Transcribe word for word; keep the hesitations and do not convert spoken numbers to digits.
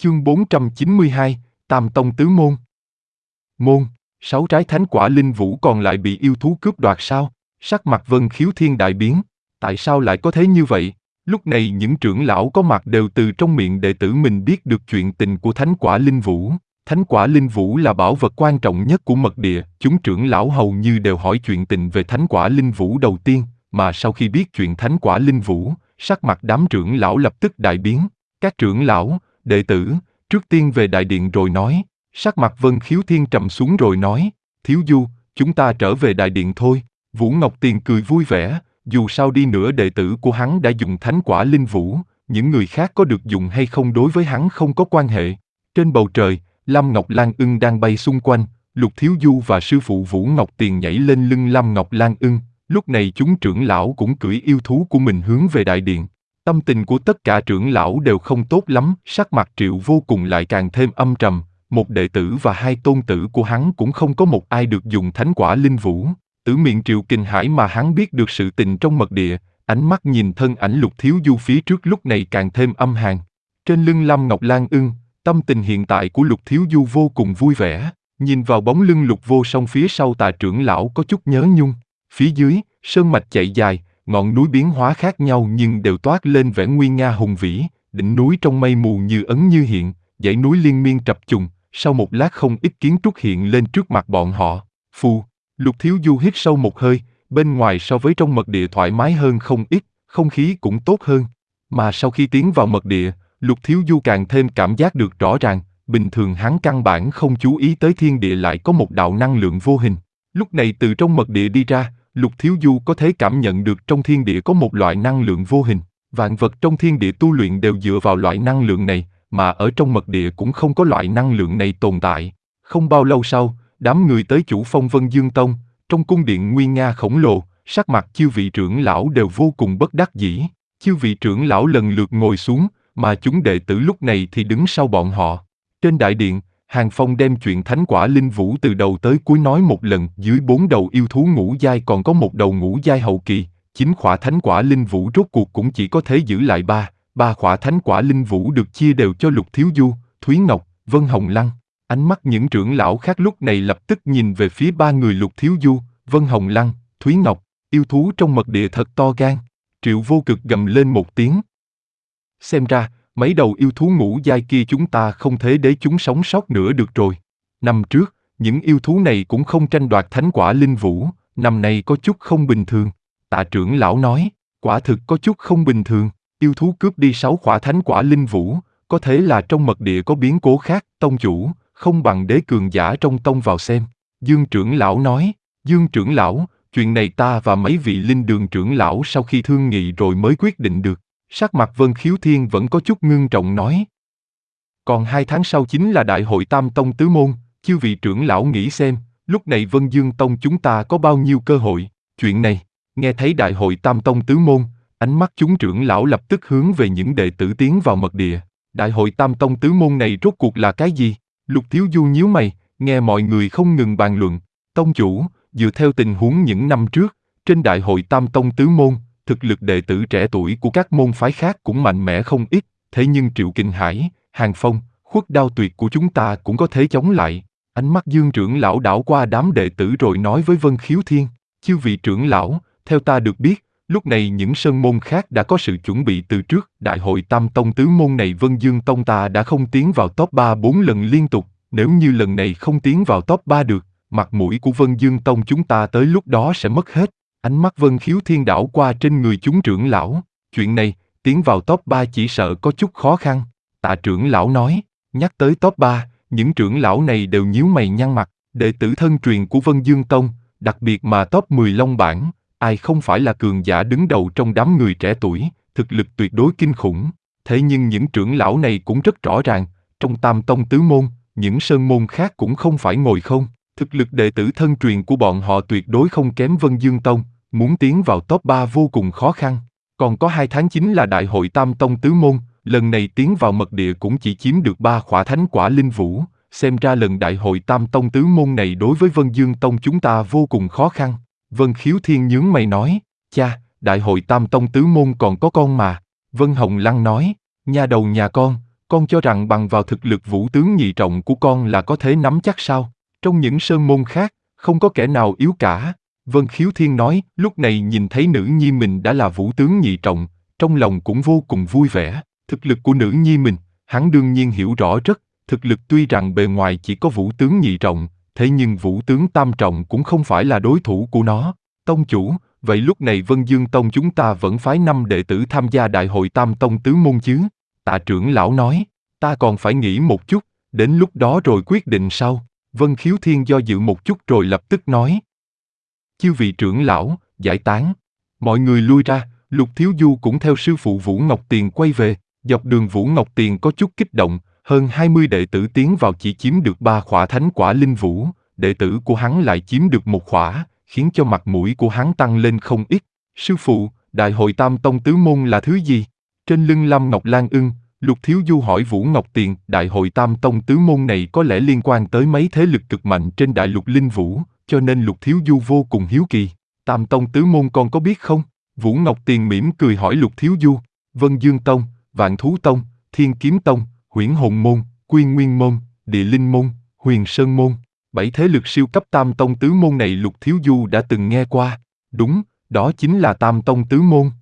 Chương bốn trăm chín mươi hai, Tam Tông Tứ Môn. Môn, sáu trái thánh quả linh vũ còn lại bị yêu thú cướp đoạt sao? Sắc mặt Vân Khiếu Thiên đại biến. Tại sao lại có thế như vậy? Lúc này những trưởng lão có mặt đều từ trong miệng đệ tử mình biết được chuyện tình của thánh quả linh vũ. Thánh quả linh vũ là bảo vật quan trọng nhất của mật địa. Chúng trưởng lão hầu như đều hỏi chuyện tình về thánh quả linh vũ đầu tiên, mà sau khi biết chuyện thánh quả linh vũ, sắc mặt đám trưởng lão lập tức đại biến. Các trưởng lão, đệ tử, trước tiên về đại điện rồi nói. Sắc mặt Vân Khiếu Thiên trầm xuống rồi nói, Thiếu Du, chúng ta trở về đại điện thôi. Vũ Ngọc Tiền cười vui vẻ, dù sao đi nữa đệ tử của hắn đã dùng thánh quả linh vũ, những người khác có được dùng hay không đối với hắn không có quan hệ. Trên bầu trời, Lâm Ngọc Lan Ưng đang bay xung quanh, Lục Thiếu Du và sư phụ Vũ Ngọc Tiền nhảy lên lưng Lâm Ngọc Lan Ưng, lúc này chúng trưởng lão cũng cưỡi yêu thú của mình hướng về đại điện. Tâm tình của tất cả trưởng lão đều không tốt lắm, sắc mặt Triệu Vô Cùng lại càng thêm âm trầm, một đệ tử và hai tôn tử của hắn cũng không có một ai được dùng thánh quả linh vũ. Từ miệng Triệu Kình Hải mà hắn biết được sự tình trong mật địa, ánh mắt nhìn thân ảnh Lục Thiếu Du phía trước lúc này càng thêm âm hàn. Trên lưng Lâm Ngọc Lan Ưng, tâm tình hiện tại của Lục Thiếu Du vô cùng vui vẻ, nhìn vào bóng lưng Lục Vô Song phía sau Tà trưởng lão có chút nhớ nhung. Phía dưới, sơn mạch chạy dài, ngọn núi biến hóa khác nhau nhưng đều toát lên vẻ nguy nga hùng vĩ, đỉnh núi trong mây mù như ẩn như hiện, dãy núi liên miên trập trùng, sau một lát không ít kiến trúc hiện lên trước mặt bọn họ. Phù, Lục Thiếu Du hít sâu một hơi, bên ngoài so với trong mật địa thoải mái hơn không ít, không khí cũng tốt hơn. Mà sau khi tiến vào mật địa, Lục Thiếu Du càng thêm cảm giác được rõ ràng, bình thường hắn căn bản không chú ý tới thiên địa lại có một đạo năng lượng vô hình. Lúc này từ trong mật địa đi ra, Lục Thiếu Du có thể cảm nhận được trong thiên địa có một loại năng lượng vô hình. Vạn vật trong thiên địa tu luyện đều dựa vào loại năng lượng này, mà ở trong mật địa cũng không có loại năng lượng này tồn tại. Không bao lâu sau, đám người tới chủ phong Vân Dương Tông, trong cung điện nguy nga khổng lồ, sắc mặt chư vị trưởng lão đều vô cùng bất đắc dĩ. Chư vị trưởng lão lần lượt ngồi xuống, mà chúng đệ tử lúc này thì đứng sau bọn họ. Trên đại điện, Hàng Phong đem chuyện thánh quả linh vũ từ đầu tới cuối nói một lần. Dưới bốn đầu yêu thú ngũ giai còn có một đầu ngũ giai hậu kỳ, chín khỏa thánh quả linh vũ rốt cuộc cũng chỉ có thể giữ lại ba. Ba khỏa thánh quả linh vũ được chia đều cho Lục Thiếu Du, Thúy Ngọc, Vân Hồng Lăng. Ánh mắt những trưởng lão khác lúc này lập tức nhìn về phía ba người Lục Thiếu Du, Vân Hồng Lăng, Thúy Ngọc. Yêu thú trong mật địa thật to gan. Triệu Vô Cực gầm lên một tiếng. Xem ra, mấy đầu yêu thú ngũ giai kia chúng ta không thể để chúng sống sót nữa được rồi. Năm trước, những yêu thú này cũng không tranh đoạt thánh quả linh vũ, năm nay có chút không bình thường. Tạ trưởng lão nói, quả thực có chút không bình thường. Yêu thú cướp đi sáu khỏa thánh quả linh vũ, có thể là trong mật địa có biến cố khác. Tông chủ, không bằng đế cường giả trong tông vào xem. Dương trưởng lão nói, Dương trưởng lão, chuyện này ta và mấy vị linh đường trưởng lão sau khi thương nghị rồi mới quyết định được. Sắc mặt Vân Khiếu Thiên vẫn có chút ngưng trọng nói. Còn hai tháng sau chính là đại hội Tam Tông Tứ Môn, chư vị trưởng lão nghĩ xem, lúc này Vân Dương Tông chúng ta có bao nhiêu cơ hội. Chuyện này, nghe thấy đại hội Tam Tông Tứ Môn, ánh mắt chúng trưởng lão lập tức hướng về những đệ tử tiến vào mật địa. Đại hội Tam Tông Tứ Môn này rốt cuộc là cái gì? Lục Thiếu Du nhíu mày, nghe mọi người không ngừng bàn luận. Tông chủ, dựa theo tình huống những năm trước, trên đại hội Tam Tông Tứ Môn, thực lực đệ tử trẻ tuổi của các môn phái khác cũng mạnh mẽ không ít, thế nhưng Triệu Kình Hải, Hàng Phong, Khuất Đao Tuyệt của chúng ta cũng có thể chống lại. Ánh mắt Dương trưởng lão đảo qua đám đệ tử rồi nói với Vân Khiếu Thiên, chư vị trưởng lão, theo ta được biết, lúc này những sơn môn khác đã có sự chuẩn bị từ trước. Đại hội Tam Tông Tứ Môn này Vân Dương Tông ta đã không tiến vào top ba bốn lần liên tục, nếu như lần này không tiến vào top ba được, mặt mũi của Vân Dương Tông chúng ta tới lúc đó sẽ mất hết. Ánh mắt Vân Khiếu Thiên đảo qua trên người chúng trưởng lão, chuyện này, tiến vào top ba chỉ sợ có chút khó khăn. Tạ trưởng lão nói, nhắc tới top ba, những trưởng lão này đều nhíu mày nhăn mặt, đệ tử thân truyền của Vân Dương Tông, đặc biệt mà top mười long bảng, ai không phải là cường giả đứng đầu trong đám người trẻ tuổi, thực lực tuyệt đối kinh khủng. Thế nhưng những trưởng lão này cũng rất rõ ràng, trong Tam Tông Tứ Môn, những sơn môn khác cũng không phải ngồi không, thực lực đệ tử thân truyền của bọn họ tuyệt đối không kém Vân Dương Tông. Muốn tiến vào top ba vô cùng khó khăn. Còn có hai tháng chính là đại hội Tam Tông Tứ Môn, lần này tiến vào mật địa cũng chỉ chiếm được ba khỏa thánh quả linh vũ, xem ra lần đại hội Tam Tông Tứ Môn này đối với Vân Dương Tông chúng ta vô cùng khó khăn. Vân Khiếu Thiên nhướng mày nói, cha, đại hội Tam Tông Tứ Môn còn có con mà. Vân Hồng Lăng nói, nha đầu nhà con, con cho rằng bằng vào thực lực vũ tướng nhị trọng của con là có thể nắm chắc sao? Trong những sơn môn khác, không có kẻ nào yếu cả. Vân Khiếu Thiên nói, lúc này nhìn thấy nữ nhi mình đã là vũ tướng nhị trọng, trong lòng cũng vô cùng vui vẻ. Thực lực của nữ nhi mình, hắn đương nhiên hiểu rõ rất, thực lực tuy rằng bề ngoài chỉ có vũ tướng nhị trọng, thế nhưng vũ tướng tam trọng cũng không phải là đối thủ của nó. Tông chủ, vậy lúc này Vân Dương Tông chúng ta vẫn phái năm đệ tử tham gia đại hội tam tông tứ môn chứ? Tạ trưởng lão nói, ta còn phải nghĩ một chút, đến lúc đó rồi quyết định sau. Vân Khiếu Thiên do dự một chút rồi lập tức nói. Chư vị trưởng lão, giải tán. Mọi người lui ra, Lục Thiếu Du cũng theo sư phụ Vũ Ngọc Tiền quay về. Dọc đường Vũ Ngọc Tiền có chút kích động, hơn hai mươi đệ tử tiến vào chỉ chiếm được ba khỏa thánh quả linh vũ, đệ tử của hắn lại chiếm được một khỏa, khiến cho mặt mũi của hắn tăng lên không ít. Sư phụ, đại hội tam tông tứ môn là thứ gì? Trên lưng Lâm Ngọc Lan ưng, Lục Thiếu Du hỏi Vũ Ngọc Tiền, đại hội tam tông tứ môn này có lẽ liên quan tới mấy thế lực cực mạnh trên đại lục linh vũ, cho nên Lục Thiếu Du vô cùng hiếu kỳ. Tam tông tứ môn con có biết không? Vũ Ngọc Tiền mỉm cười hỏi Lục Thiếu Du. Vân Dương Tông, Vạn Thú Tông, Thiên Kiếm Tông, Huyễn Hồn Môn, Quy Nguyên Môn, Địa Linh Môn, Huyền Sơn Môn. Bảy thế lực siêu cấp tam tông tứ môn này Lục Thiếu Du đã từng nghe qua. Đúng, đó chính là tam tông tứ môn.